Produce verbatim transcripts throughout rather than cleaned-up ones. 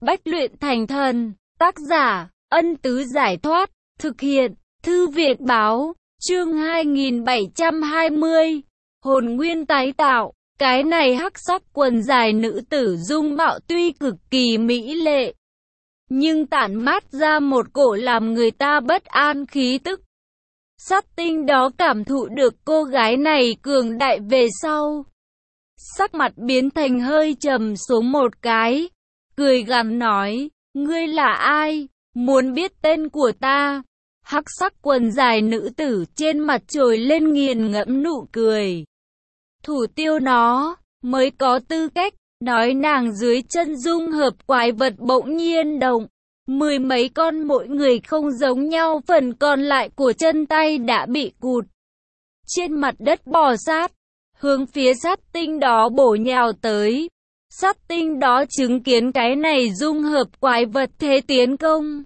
Bách luyện thành thần. Tác giả, Ân Tứ Giải Thoát. Thực hiện, Thư Việt Báo. Chương hai nghìn bảy trăm hai mươi. Hồn nguyên tái tạo. Cái này hắc sắc quần dài nữ tử dung mạo tuy cực kỳ mỹ lệ, nhưng tản mát ra một cổ làm người ta bất an khí tức. Sát tinh đó cảm thụ được cô gái này cường đại về sau, sắc mặt biến thành hơi trầm xuống một cái, cười gằn nói, ngươi là ai, muốn biết tên của ta? Hắc sắc quần dài nữ tử trên mặt trồi lên nghiền ngẫm nụ cười. Thủ tiêu nó, mới có tư cách, nói nàng dưới chân dung hợp quái vật bỗng nhiên động. Mười mấy con mỗi người không giống nhau, phần còn lại của chân tay đã bị cụt. Trên mặt đất bò sát, hướng phía sát tinh đó bổ nhào tới. Sát tinh đó chứng kiến cái này dung hợp quái vật thế tiến công.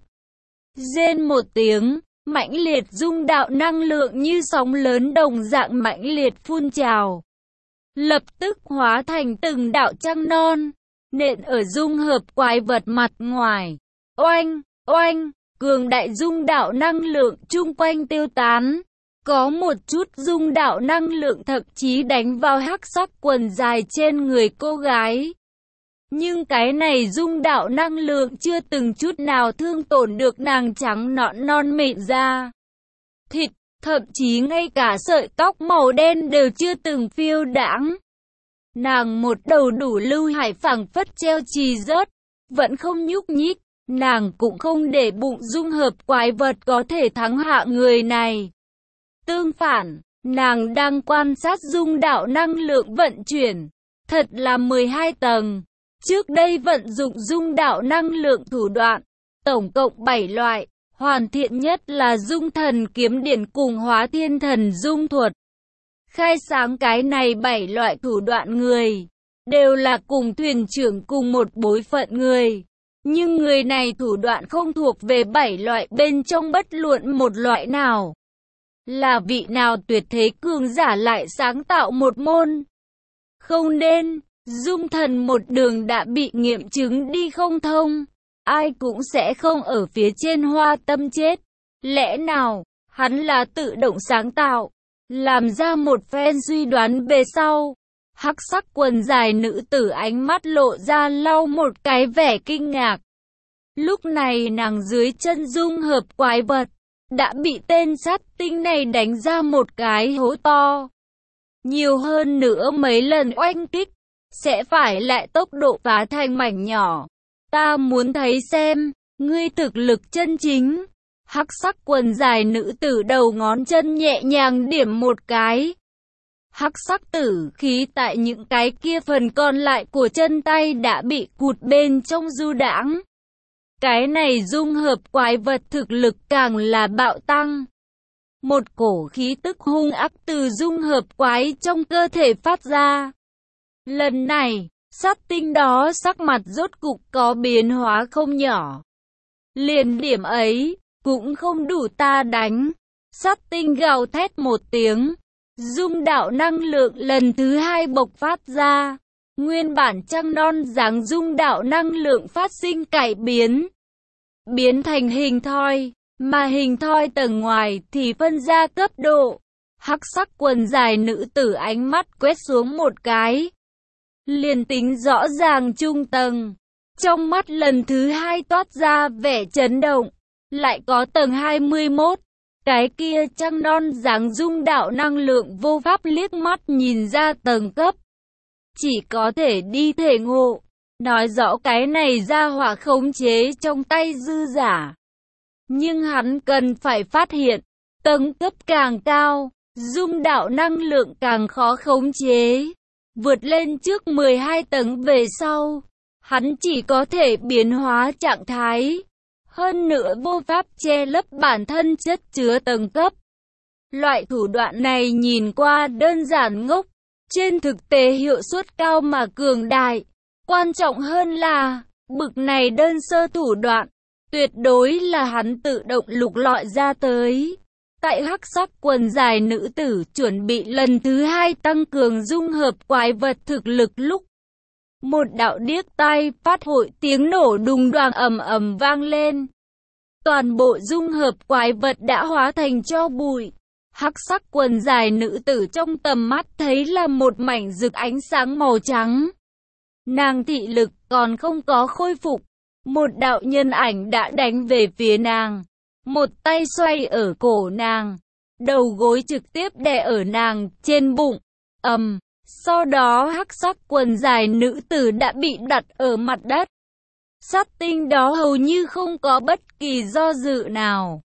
Rên một tiếng, mãnh liệt dung đạo năng lượng như sóng lớn đồng dạng mãnh liệt phun trào. Lập tức hóa thành từng đạo trăng non, nện ở dung hợp quái vật mặt ngoài. Oanh, oanh, cường đại dung đạo năng lượng chung quanh tiêu tán. Có một chút dung đạo năng lượng thậm chí đánh vào hắc sắc quần dài trên người cô gái. Nhưng cái này dung đạo năng lượng chưa từng chút nào thương tổn được nàng trắng nõn non mịn da thịt, thậm chí ngay cả sợi tóc màu đen đều chưa từng phiêu đãng. Nàng một đầu đủ lưu hải phảng phất treo chì rớt, vẫn không nhúc nhích. Nàng cũng không để bụng dung hợp quái vật có thể thắng hạ người này. Tương phản, nàng đang quan sát dung đạo năng lượng vận chuyển. Thật là mười hai tầng. Trước đây vận dụng dung đạo năng lượng thủ đoạn, tổng cộng bảy loại. Hoàn thiện nhất là dung thần kiếm điển cùng hóa thiên thần dung thuật. Khai sáng cái này bảy loại thủ đoạn người, đều là cùng thuyền trưởng cùng một bối phận người. Nhưng người này thủ đoạn không thuộc về bảy loại bên trong bất luận một loại nào. Là vị nào tuyệt thế cường giả lại sáng tạo một môn? Không nên, dung thần một đường đã bị nghiệm chứng đi không thông. Ai cũng sẽ không ở phía trên hoa tâm chết. Lẽ nào, hắn là tự động sáng tạo, làm ra một phen suy đoán về sau. Hắc sắc quần dài nữ tử ánh mắt lộ ra lau một cái vẻ kinh ngạc. Lúc này nàng dưới chân dung hợp quái vật, đã bị tên sát tinh này đánh ra một cái hố to. Nhiều hơn nữa mấy lần oanh kích, sẽ phải lại tốc độ phá thành mảnh nhỏ. Ta muốn thấy xem, ngươi thực lực chân chính. Hắc sắc quần dài nữ tử đầu ngón chân nhẹ nhàng điểm một cái. Hắc sắc tử khí tại những cái kia phần còn lại của chân tay đã bị cụt bên trong du đãng. Cái này dung hợp quái vật thực lực càng là bạo tăng. Một cổ khí tức hung ác từ dung hợp quái trong cơ thể phát ra. Lần này, sát tinh đó sắc mặt rốt cục có biến hóa không nhỏ. Liền điểm ấy, cũng không đủ ta đánh. Sát tinh gào thét một tiếng. Dung đạo năng lượng lần thứ hai bộc phát ra. Nguyên bản trăng non dáng dung đạo năng lượng phát sinh cải biến. Biến thành hình thoi, mà hình thoi tầng ngoài thì phân ra cấp độ. Hắc sắc quần dài nữ tử ánh mắt quét xuống một cái. Liền tính rõ ràng trung tầng. Trong mắt lần thứ hai toát ra vẻ chấn động. Lại có tầng hai mươi mốt. Cái kia trăng non dáng dung đạo năng lượng vô pháp liếc mắt nhìn ra tầng cấp. Chỉ có thể đi thể ngộ. Nói rõ cái này ra hỏa khống chế trong tay dư giả. Nhưng hắn cần phải phát hiện, tầng cấp càng cao, dung đạo năng lượng càng khó khống chế. Vượt lên trước mười hai tầng về sau, hắn chỉ có thể biến hóa trạng thái. Hơn nữa vô pháp che lấp bản thân chất chứa tầng cấp. Loại thủ đoạn này nhìn qua đơn giản ngốc, trên thực tế hiệu suất cao mà cường đại. Quan trọng hơn là, bực này đơn sơ thủ đoạn, tuyệt đối là hắn tự động lục lọi ra tới. Tại hắc sắc quần dài nữ tử chuẩn bị lần thứ hai tăng cường dung hợp quái vật thực lực lúc Một đạo điếc tai phát hội tiếng nổ đùng đoàng ầm ầm vang lên. Toàn bộ dung hợp quái vật đã hóa thành tro bụi. Hắc sắc quần dài nữ tử trong tầm mắt thấy là một mảnh rực ánh sáng màu trắng. Nàng thị lực còn không có khôi phục. Một đạo nhân ảnh đã đánh về phía nàng. Một tay xoay ở cổ nàng. Đầu gối trực tiếp đè ở nàng trên bụng. Ầm. Sau đó hắc sắc quần dài nữ tử đã bị đặt ở mặt đất. Sát tinh đó hầu như không có bất kỳ do dự nào.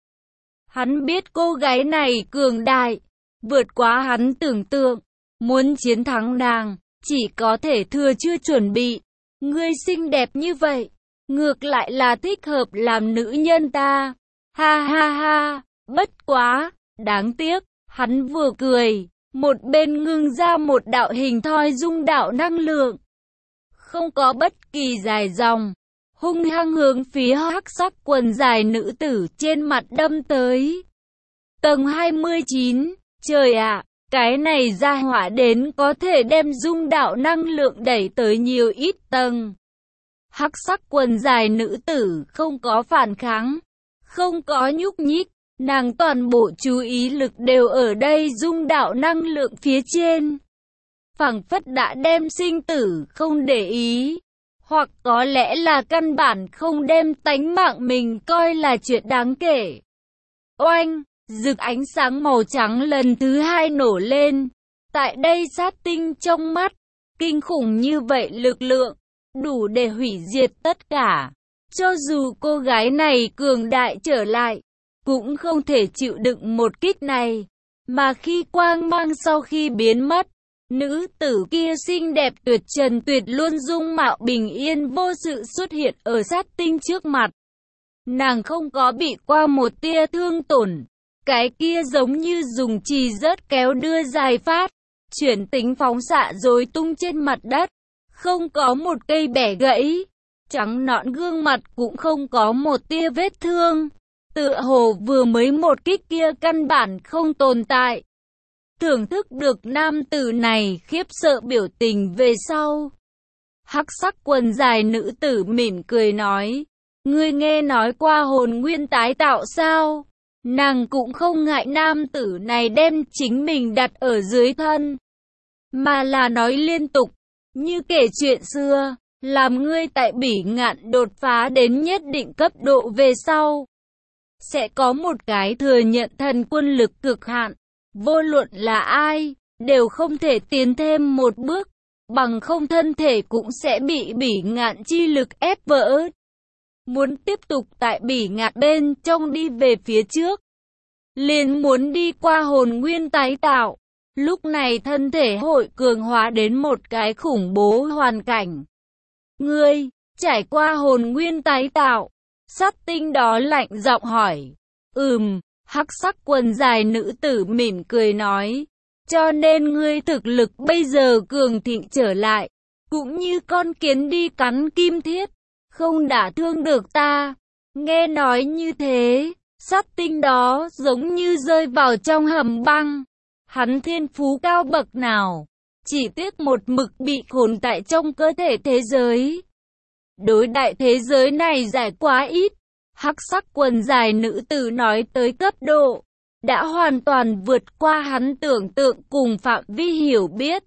Hắn biết cô gái này cường đại, vượt quá hắn tưởng tượng. Muốn chiến thắng nàng, chỉ có thể thừa chưa chuẩn bị. Ngươi xinh đẹp như vậy, ngược lại là thích hợp làm nữ nhân ta. Ha ha ha, bất quá, đáng tiếc, hắn vừa cười, một bên ngưng ra một đạo hình thoi dung đạo năng lượng. Không có bất kỳ dài dòng, hung hăng hướng phía hắc sắc quần dài nữ tử trên mặt đâm tới. Tầng hai mươi chín, trời ạ, cái này ra hỏa đến có thể đem dung đạo năng lượng đẩy tới nhiều ít tầng. Hắc sắc quần dài nữ tử không có phản kháng, không có nhúc nhích, nàng toàn bộ chú ý lực đều ở đây dung đạo năng lượng phía trên. Phảng phất đã đem sinh tử không để ý, hoặc có lẽ là căn bản không đem tánh mạng mình coi là chuyện đáng kể. Oanh, rực ánh sáng màu trắng lần thứ hai nổ lên. Tại đây sát tinh trong mắt, kinh khủng như vậy lực lượng, đủ để hủy diệt tất cả. Cho dù cô gái này cường đại trở lại, cũng không thể chịu đựng một kích này. Mà khi quang mang sau khi biến mất, nữ tử kia xinh đẹp tuyệt trần tuyệt luôn dung mạo bình yên vô sự xuất hiện ở sát tinh trước mặt. Nàng không có bị qua một tia thương tổn. Cái kia giống như dùng chì rớt kéo đưa dài phát, chuyển tính phóng xạ rồi tung trên mặt đất. Không có một cây bẻ gãy, trắng nõn gương mặt cũng không có một tia vết thương. Tựa hồ vừa mới một kích kia căn bản không tồn tại. Thưởng thức được nam tử này khiếp sợ biểu tình về sau. Hắc sắc quần dài nữ tử mỉm cười nói, ngươi nghe nói qua hồn nguyên tái tạo sao? Nàng cũng không ngại nam tử này đem chính mình đặt ở dưới thân, mà là nói liên tục, như kể chuyện xưa, làm ngươi tại Bỉ Ngạn đột phá đến nhất định cấp độ về sau. Sẽ có một cái thừa nhận thần quân lực cực hạn, vô luận là ai, đều không thể tiến thêm một bước, bằng không thân thể cũng sẽ bị Bỉ Ngạn chi lực ép vỡ. Muốn tiếp tục tại Bỉ Ngạn bên trong đi về phía trước, liền muốn đi qua hồn nguyên tái tạo. Lúc này thân thể hội cường hóa đến một cái khủng bố hoàn cảnh. Ngươi, trải qua hồn nguyên tái tạo. Sát tinh đó lạnh giọng hỏi. Ừm, hắc sắc quần dài nữ tử mỉm cười nói. Cho nên ngươi thực lực bây giờ cường thịnh trở lại, cũng như con kiến đi cắn kim thiết, không đả thương được ta. Nghe nói như thế, sát tinh đó giống như rơi vào trong hầm băng. Hắn thiên phú cao bậc nào, chỉ tiếc một mực bị khốn tại trong cơ thể thế giới. Đối đại thế giới này giải quá ít. Hắc sắc quần dài nữ tử nói tới cấp độ, đã hoàn toàn vượt qua hắn tưởng tượng cùng phạm vi hiểu biết.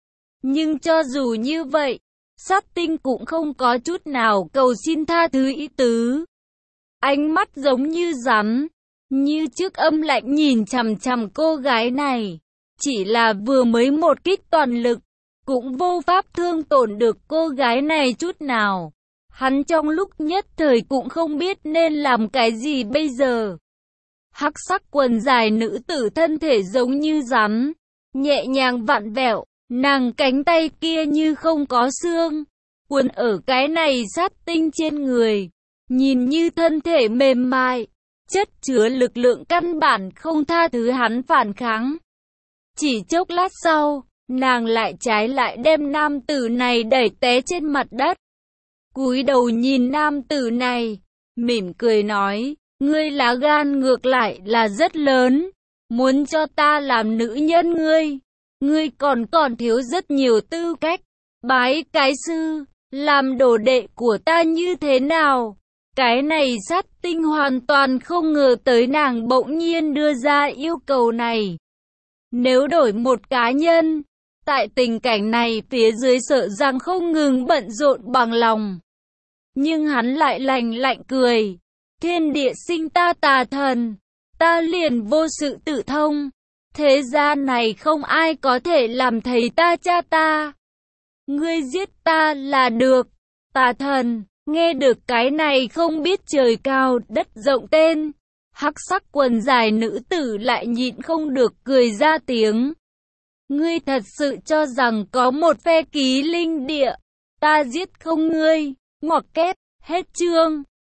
Nhưng cho dù như vậy, sát tinh cũng không có chút nào cầu xin tha thứ ý tứ. Ánh mắt giống như rắn, như trước âm lạnh nhìn chằm chằm cô gái này. Chỉ là vừa mới một kích toàn lực, cũng vô pháp thương tổn được cô gái này chút nào. Hắn trong lúc nhất thời cũng không biết nên làm cái gì bây giờ. Hắc sắc quần dài nữ tử thân thể giống như rắn, nhẹ nhàng vặn vẹo, nàng cánh tay kia như không có xương, quấn ở cái này sát tinh trên người, nhìn như thân thể mềm mại, chất chứa lực lượng căn bản không tha thứ hắn phản kháng. Chỉ chốc lát sau, nàng lại trái lại đem nam tử này đẩy té trên mặt đất. Cúi đầu nhìn nam tử này, mỉm cười nói, ngươi lá gan ngược lại là rất lớn, muốn cho ta làm nữ nhân ngươi, ngươi còn còn thiếu rất nhiều tư cách, Bái cái sư, làm đồ đệ của ta như thế nào? Cái này sát tinh hoàn toàn không ngờ tới nàng bỗng nhiên đưa ra yêu cầu này. Nếu đổi một cá nhân, tại tình cảnh này phía dưới sợ rằng không ngừng bận rộn bằng lòng. Nhưng hắn lại lành lạnh cười. Thiên địa sinh ta tà thần, ta liền vô sự tự thông. Thế gian này không ai có thể làm thầy ta cha ta. Ngươi giết ta là được. Tà thần, nghe được cái này không biết trời cao đất rộng tên. Hắc sắc quần dài nữ tử lại nhịn không được cười ra tiếng. Ngươi thật sự cho rằng có một phe ký linh địa, ta giết không ngươi, ngoặc kép, hết chương.